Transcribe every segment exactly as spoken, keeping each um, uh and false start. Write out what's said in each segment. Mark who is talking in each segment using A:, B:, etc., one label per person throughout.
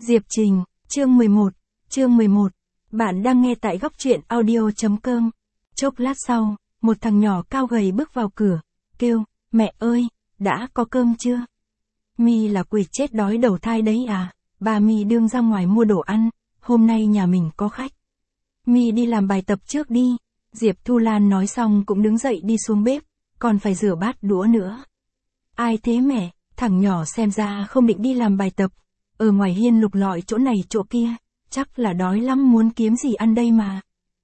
A: Diệp Trình, chương mười một, chương mười một. Bạn đang nghe tại góc truyện audio chấm com. Chốc lát sau, một thằng nhỏ cao gầy bước vào cửa, kêu, mẹ ơi, đã có cơm chưa? Mi là quỷ chết đói đầu thai đấy à, bà Mi đương ra ngoài mua đồ ăn, hôm nay nhà mình có khách. Mi đi làm bài tập trước đi, Diệp Thu Lan nói xong cũng đứng dậy đi xuống bếp, còn phải rửa bát đũa nữa. Ai thế mẹ, thằng nhỏ xem ra không định đi làm bài tập, ở ngoài hiên lục lọi chỗ này chỗ kia, chắc là đói lắm muốn kiếm gì ăn đây mà.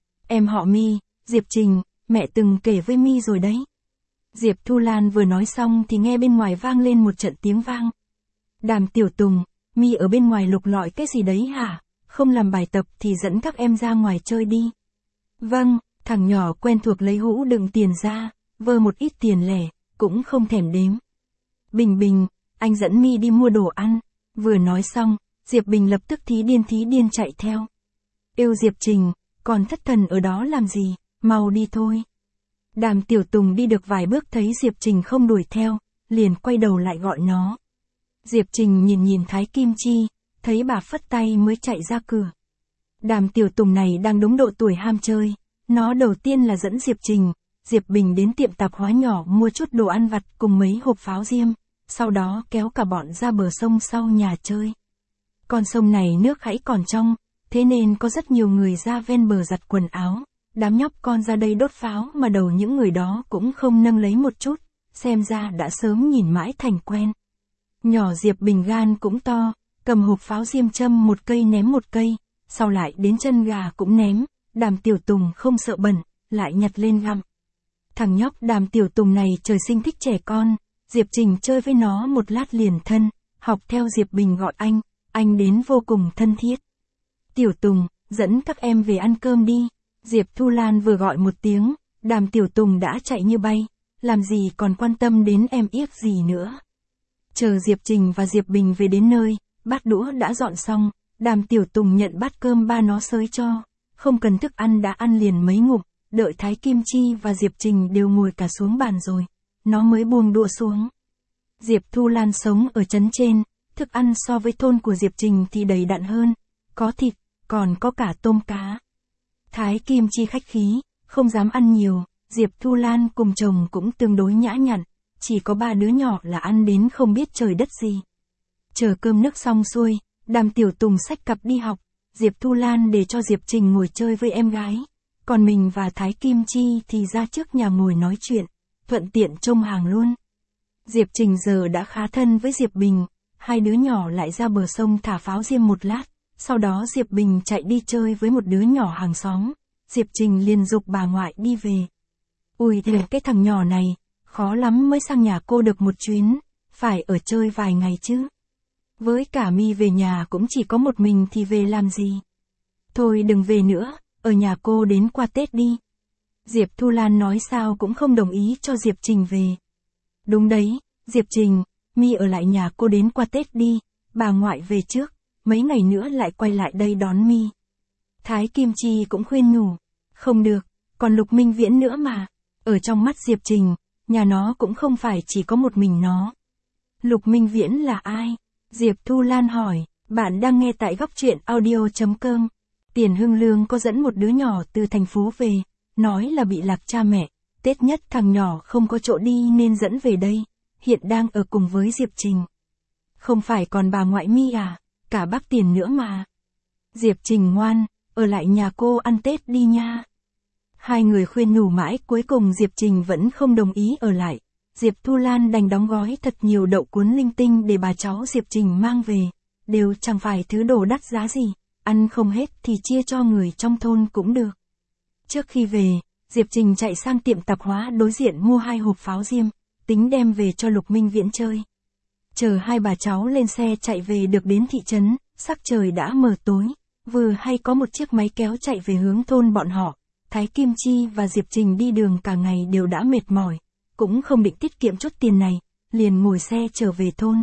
A: Em họ Mi, Diệp Trình, mẹ từng kể với Mi rồi đấy. Diệp Thu Lan vừa nói xong thì nghe bên ngoài vang lên một trận tiếng vang. Đàm Tiểu Tùng, Mi ở bên ngoài lục lọi cái gì đấy hả? Không làm bài tập thì dẫn các em ra ngoài chơi đi. Vâng, thằng nhỏ quen thuộc lấy hũ đựng tiền ra, vơ một ít tiền lẻ, cũng không thèm đếm. Bình Bình, anh dẫn Mi đi mua đồ ăn. Vừa nói xong, Diệp Bình lập tức thí điên thí điên chạy theo. Yêu Diệp Trình, còn thất thần ở đó làm gì, mau đi thôi. Đàm Tiểu Tùng đi được vài bước thấy Diệp Trình không đuổi theo, liền quay đầu lại gọi nó. Diệp Trình nhìn nhìn Thái Kim Chi, thấy bà phất tay mới chạy ra cửa. Đàm Tiểu Tùng này đang đúng độ tuổi ham chơi, nó đầu tiên là dẫn Diệp Trình, Diệp Bình đến tiệm tạp hóa nhỏ mua chút đồ ăn vặt cùng mấy hộp pháo diêm, sau đó kéo cả bọn ra bờ sông sau nhà chơi. Con sông này nước hãy còn trong, thế nên có rất nhiều người ra ven bờ giặt quần áo, đám nhóc con ra đây đốt pháo mà đầu những người đó cũng không nâng lấy một chút, xem ra đã sớm nhìn mãi thành quen. Nhỏ Diệp Bình gan cũng to, cầm hộp pháo diêm châm một cây ném một cây, sau lại đến chân gà cũng ném, Đàm Tiểu Tùng không sợ bẩn, lại nhặt lên gặm. Thằng nhóc Đàm Tiểu Tùng này trời sinh thích trẻ con, Diệp Trình chơi với nó một lát liền thân, học theo Diệp Bình gọi anh, anh đến vô cùng thân thiết. Tiểu Tùng, dẫn các em về ăn cơm đi. Diệp Thu Lan vừa gọi một tiếng, Đàm Tiểu Tùng đã chạy như bay, làm gì còn quan tâm đến em yếc gì nữa. Chờ Diệp Trình và Diệp Bình về đến nơi, bát đũa đã dọn xong, Đàm Tiểu Tùng nhận bát cơm ba nó xới cho, không cần thức ăn đã ăn liền mấy ngụm, đợi Thái Kim Chi và Diệp Trình đều ngồi cả xuống bàn rồi, nó mới buông đũa xuống. Diệp Thu Lan sống ở trấn trên, thức ăn so với thôn của Diệp Trình thì đầy đặn hơn, có thịt, còn có cả tôm cá. Thái Kim Chi khách khí, không dám ăn nhiều, Diệp Thu Lan cùng chồng cũng tương đối nhã nhặn, chỉ có ba đứa nhỏ là ăn đến không biết trời đất gì. Chờ cơm nước xong xuôi, Đàm Tiểu Tùng xách cặp đi học, Diệp Thu Lan để cho Diệp Trình ngồi chơi với em gái, còn mình và Thái Kim Chi thì ra trước nhà ngồi nói chuyện, thuận tiện trông hàng luôn. Diệp Trình giờ đã khá thân với Diệp Bình, hai đứa nhỏ lại ra bờ sông thả pháo diêm một lát, sau đó Diệp Bình chạy đi chơi với một đứa nhỏ hàng xóm, Diệp Trình liền giục bà ngoại đi về. Ui thì cái thằng nhỏ này, khó lắm mới sang nhà cô được một chuyến, phải ở chơi vài ngày chứ. Với cả Mi về nhà cũng chỉ có một mình thì về làm gì. Thôi đừng về nữa, ở nhà cô đến qua Tết đi. Diệp Thu Lan nói sao cũng không đồng ý cho Diệp Trình về. Đúng đấy, Diệp Trình, Mi ở lại nhà cô đến qua Tết đi, bà ngoại về trước, mấy ngày nữa lại quay lại đây đón Mi. Thái Kim Chi cũng khuyên nhủ, không được, còn Lục Minh Viễn nữa mà, ở trong mắt Diệp Trình, nhà nó cũng không phải chỉ có một mình nó. Lục Minh Viễn là ai? Diệp Thu Lan hỏi, bạn đang nghe tại góc truyện audio chấm com. Tiền Hưng Lương có dẫn một đứa nhỏ từ thành phố về, nói là bị lạc cha mẹ, Tết nhất thằng nhỏ không có chỗ đi nên dẫn về đây, hiện đang ở cùng với Diệp Trình. Không phải còn bà ngoại Mi à, cả bác Tiền nữa mà. Diệp Trình ngoan, ở lại nhà cô ăn Tết đi nha. Hai người khuyên nhủ mãi cuối cùng Diệp Trình vẫn không đồng ý ở lại. Diệp Thu Lan đành đóng gói thật nhiều đậu cuốn linh tinh để bà cháu Diệp Trình mang về, đều chẳng phải thứ đồ đắt giá gì, ăn không hết thì chia cho người trong thôn cũng được. Trước khi về, Diệp Trình chạy sang tiệm tạp hóa đối diện mua hai hộp pháo diêm, tính đem về cho Lục Minh Viễn chơi. Chờ hai bà cháu lên xe chạy về được đến thị trấn, sắc trời đã mờ tối, vừa hay có một chiếc máy kéo chạy về hướng thôn bọn họ. Thái Kim Chi và Diệp Trình đi đường cả ngày đều đã mệt mỏi, cũng không định tiết kiệm chút tiền này, liền ngồi xe trở về thôn.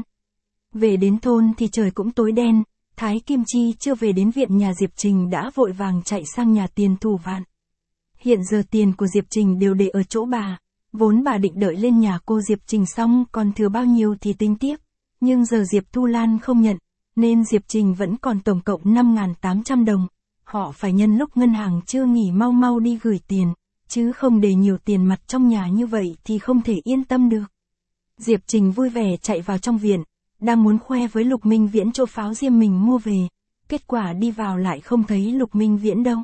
A: Về đến thôn thì trời cũng tối đen, Thái Kim Chi chưa về đến viện nhà Diệp Trình đã vội vàng chạy sang nhà Tiền Thủ Vạn. Hiện giờ tiền của Diệp Trình đều để ở chỗ bà, vốn bà định đợi lên nhà cô Diệp Trình xong còn thừa bao nhiêu thì tính tiếp, nhưng giờ Diệp Thu Lan không nhận, nên Diệp Trình vẫn còn tổng cộng năm nghìn tám trăm đồng. Họ phải nhân lúc ngân hàng chưa nghỉ mau mau đi gửi tiền, chứ không để nhiều tiền mặt trong nhà như vậy thì không thể yên tâm được. Diệp Trình vui vẻ chạy vào trong viện, đang muốn khoe với Lục Minh Viễn chỗ pháo diêm mình mua về, kết quả đi vào lại không thấy Lục Minh Viễn đâu.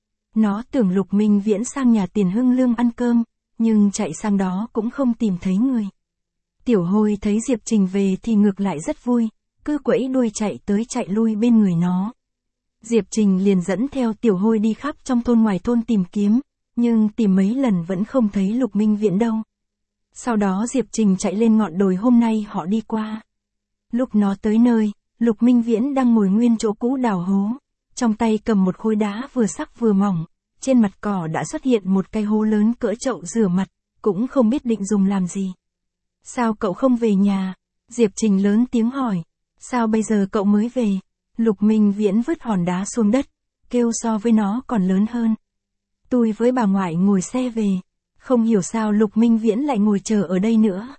A: Nó tưởng Lục Minh Viễn sang nhà Tiền Hưng Lương ăn cơm, nhưng chạy sang đó cũng không tìm thấy người. Tiểu Hôi thấy Diệp Trình về thì ngược lại rất vui, cứ quẫy đuôi chạy tới chạy lui bên người nó. Diệp Trình liền dẫn theo Tiểu Hôi đi khắp trong thôn ngoài thôn tìm kiếm, nhưng tìm mấy lần vẫn không thấy Lục Minh Viễn đâu. Sau đó Diệp Trình chạy lên ngọn đồi hôm nay họ đi qua. Lúc nó tới nơi, Lục Minh Viễn đang ngồi nguyên chỗ cũ đào hố, trong tay cầm một khối đá vừa sắc vừa mỏng, trên mặt cỏ đã xuất hiện một cái hố lớn cỡ chậu rửa mặt, cũng không biết định dùng làm gì. Sao cậu không về nhà? Diệp Trình lớn tiếng hỏi. Sao bây giờ cậu mới về? Lục Minh Viễn vứt hòn đá xuống đất, kêu so với nó còn lớn hơn. Tôi với bà ngoại ngồi xe về, không hiểu sao Lục Minh Viễn lại ngồi chờ ở đây nữa.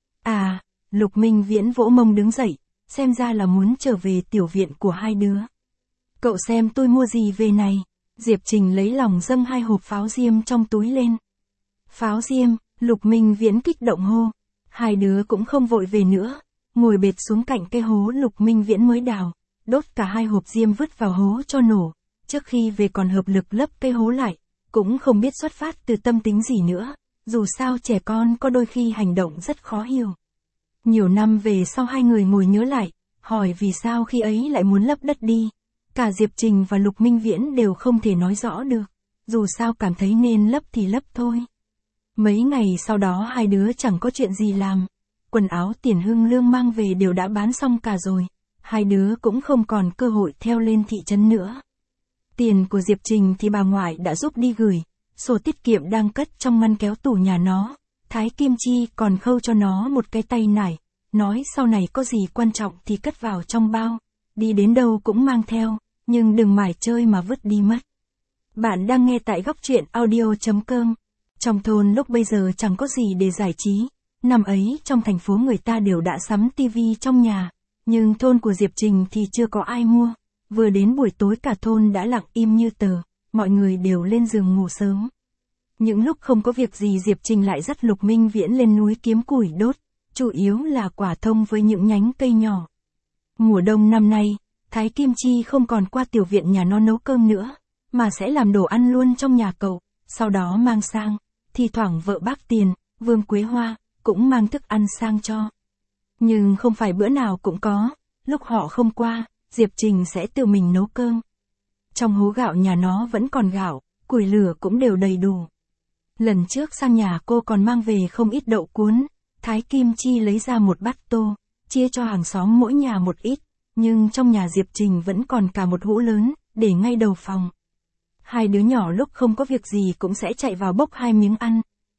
A: À, Lục Minh Viễn vỗ mông đứng dậy, xem ra là muốn trở về tiểu viện của hai đứa. Cậu xem tôi mua gì về này. Diệp Trình lấy lòng dâng hai hộp pháo diêm trong túi lên. Pháo diêm, Lục Minh Viễn kích động hô. Hai đứa cũng không vội về nữa, ngồi bệt xuống cạnh cái hố Lục Minh Viễn mới đào, đốt cả hai hộp diêm vứt vào hố cho nổ, trước khi về còn hợp lực lấp cái hố lại, cũng không biết xuất phát từ tâm tính gì nữa, dù sao trẻ con có đôi khi hành động rất khó hiểu. Nhiều năm về sau hai người ngồi nhớ lại, hỏi vì sao khi ấy lại muốn lấp đất đi. Cả Diệp Trình và Lục Minh Viễn đều không thể nói rõ được, dù sao cảm thấy nên lấp thì lấp thôi. Mấy ngày sau đó hai đứa chẳng có chuyện gì làm, quần áo Tiền Hưng Lương mang về đều đã bán xong cả rồi, hai đứa cũng không còn cơ hội theo lên thị trấn nữa. Tiền của Diệp Trình thì bà ngoại đã giúp đi gửi, sổ tiết kiệm đang cất trong ngăn kéo tủ nhà nó, Thái Kim Chi còn khâu cho nó một cái tay nải, nói sau này có gì quan trọng thì cất vào trong bao, đi đến đâu cũng mang theo, nhưng đừng mải chơi mà vứt đi mất. Bạn đang nghe tại góc truyện audio chấm com. Trong thôn lúc bây giờ chẳng có gì để giải trí, năm ấy trong thành phố người ta đều đã sắm tivi trong nhà, nhưng thôn của Diệp Trình thì chưa có ai mua, vừa đến buổi tối cả thôn đã lặng im như tờ, mọi người đều lên giường ngủ sớm. Những lúc không có việc gì Diệp Trình lại dắt Lục Minh Viễn lên núi kiếm củi đốt, chủ yếu là quả thông với những nhánh cây nhỏ. Mùa đông năm nay, Thái Kim Chi không còn qua tiểu viện nhà nó nấu cơm nữa, mà sẽ làm đồ ăn luôn trong nhà cậu, sau đó mang sang, thì thoảng vợ bác Tiền, Vương Quế Hoa, cũng mang thức ăn sang cho. Nhưng không phải bữa nào cũng có, lúc họ không qua, Diệp Trình sẽ tự mình nấu cơm. Trong hố gạo nhà nó vẫn còn gạo, củi lửa cũng đều đầy đủ. Lần trước sang nhà cô còn mang về không ít đậu cuốn, Thái Kim Chi lấy ra một bát tô, chia cho hàng xóm mỗi nhà một ít, nhưng trong nhà Diệp Trình vẫn còn cả một hũ lớn, để ngay đầu phòng. Hai đứa nhỏ lúc không có việc gì cũng sẽ chạy vào bốc hai miếng ăn.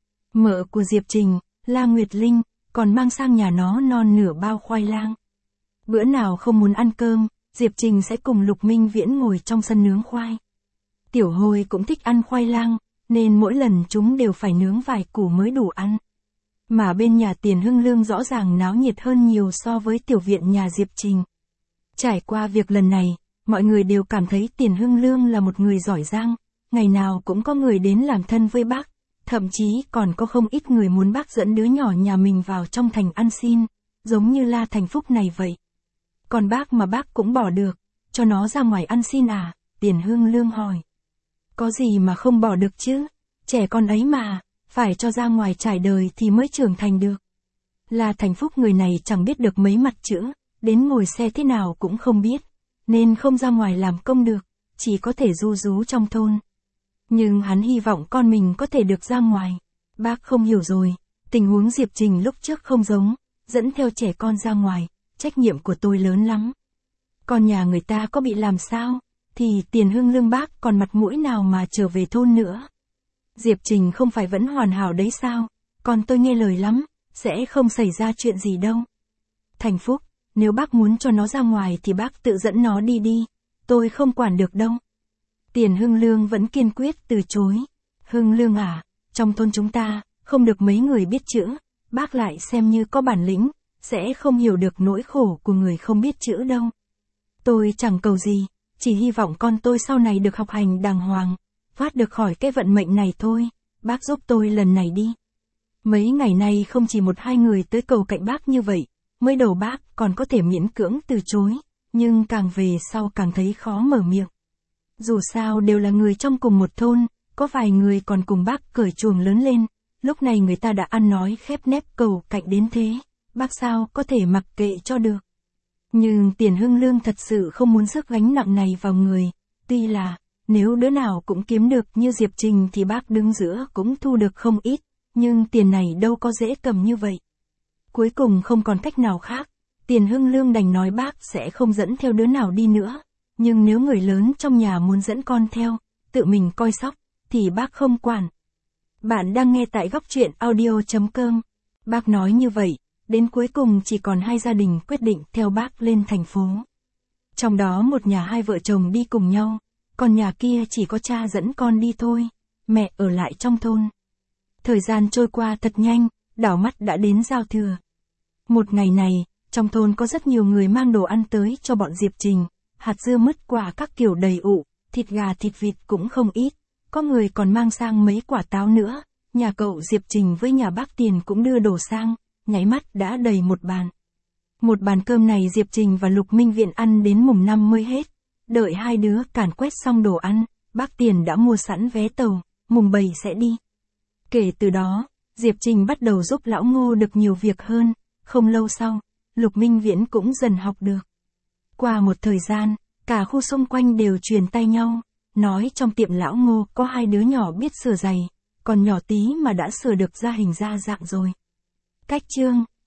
A: Mợ của Diệp Trình, La Nguyệt Linh, còn mang sang nhà nó non nửa bao khoai lang. Bữa nào không muốn ăn cơm, Diệp Trình sẽ cùng Lục Minh Viễn ngồi trong sân nướng khoai. Tiểu Hôi cũng thích ăn khoai lang, nên mỗi lần chúng đều phải nướng vài củ mới đủ ăn. Mà bên nhà Tiền Hưng Lương rõ ràng náo nhiệt hơn nhiều so với tiểu viện nhà Diệp Trình. Trải qua việc lần này, mọi người đều cảm thấy Tiền Hưng Lương là một người giỏi giang, ngày nào cũng có người đến làm thân với bác, thậm chí còn có không ít người muốn bác dẫn đứa nhỏ nhà mình vào trong thành ăn xin, giống như La Thành Phúc này vậy. Còn bác mà bác cũng bỏ được, cho nó ra ngoài ăn xin à? Tiền Hưng Lương hỏi. Có gì mà không bỏ được chứ, trẻ con ấy mà, phải cho ra ngoài trải đời thì mới trưởng thành được. La Thành Phúc người này chẳng biết được mấy mặt chữ, đến ngồi xe thế nào cũng không biết, nên không ra ngoài làm công được, chỉ có thể ru rú trong thôn. Nhưng hắn hy vọng con mình có thể được ra ngoài. Bác không hiểu rồi, tình huống Diệp Trình lúc trước không giống, dẫn theo trẻ con ra ngoài, trách nhiệm của tôi lớn lắm. Còn nhà người ta có bị làm sao, thì Tiền Hưng Lương bác còn mặt mũi nào mà trở về thôn nữa. Diệp Trình không phải vẫn hoàn hảo đấy sao, còn tôi nghe lời lắm, sẽ không xảy ra chuyện gì đâu. Thành Phúc, nếu bác muốn cho nó ra ngoài thì bác tự dẫn nó đi đi, tôi không quản được đâu. Tiền Hưng Lương vẫn kiên quyết từ chối. Hưng Lương à, trong thôn chúng ta, không được mấy người biết chữ, bác lại xem như có bản lĩnh, sẽ không hiểu được nỗi khổ của người không biết chữ đâu. Tôi chẳng cầu gì, chỉ hy vọng con tôi sau này được học hành đàng hoàng, thoát được khỏi cái vận mệnh này thôi, bác giúp tôi lần này đi. Mấy ngày nay không chỉ một hai người tới cầu cạnh bác như vậy, mới đầu bác còn có thể miễn cưỡng từ chối, nhưng càng về sau càng thấy khó mở miệng. Dù sao đều là người trong cùng một thôn, có vài người còn cùng bác cởi chuồng lớn lên, lúc này người ta đã ăn nói khép nép cầu cạnh đến thế, bác sao có thể mặc kệ cho được. Nhưng Tiền Hưng Lương thật sự không muốn rước gánh nặng này vào người, tuy là, nếu đứa nào cũng kiếm được như Diệp Trình thì bác đứng giữa cũng thu được không ít, nhưng tiền này đâu có dễ cầm như vậy. Cuối cùng không còn cách nào khác, Tiền Hưng Lương đành nói bác sẽ không dẫn theo đứa nào đi nữa, nhưng nếu người lớn trong nhà muốn dẫn con theo, tự mình coi sóc, thì bác không quản. Bạn đang nghe tại góc truyện audio chấm com. Bác nói như vậy, đến cuối cùng chỉ còn hai gia đình quyết định theo bác lên thành phố. Trong đó một nhà hai vợ chồng đi cùng nhau, còn nhà kia chỉ có cha dẫn con đi thôi, mẹ ở lại trong thôn. Thời gian trôi qua thật nhanh, đảo mắt đã đến giao thừa. Một ngày này, trong thôn có rất nhiều người mang đồ ăn tới cho bọn Diệp Trình, hạt dưa mứt quả các kiểu đầy ụ, thịt gà thịt vịt cũng không ít, có người còn mang sang mấy quả táo nữa, nhà cậu Diệp Trình với nhà bác Tiền cũng đưa đồ sang, nháy mắt đã đầy một bàn. Một bàn cơm này Diệp Trình và Lục Minh Viện ăn đến mùng năm mới hết, đợi hai đứa càn quét xong đồ ăn, bác Tiền đã mua sẵn vé tàu, mùng bảy sẽ đi. Kể từ đó, Diệp Trình bắt đầu giúp lão Ngô được nhiều việc hơn, không lâu sau, Lục Minh Viễn cũng dần học được. Qua một thời gian, cả khu xung quanh đều truyền tai nhau, nói trong tiệm lão Ngô có hai đứa nhỏ biết sửa giày, còn nhỏ tí mà đã sửa được ra hình ra dạng rồi. Cách chương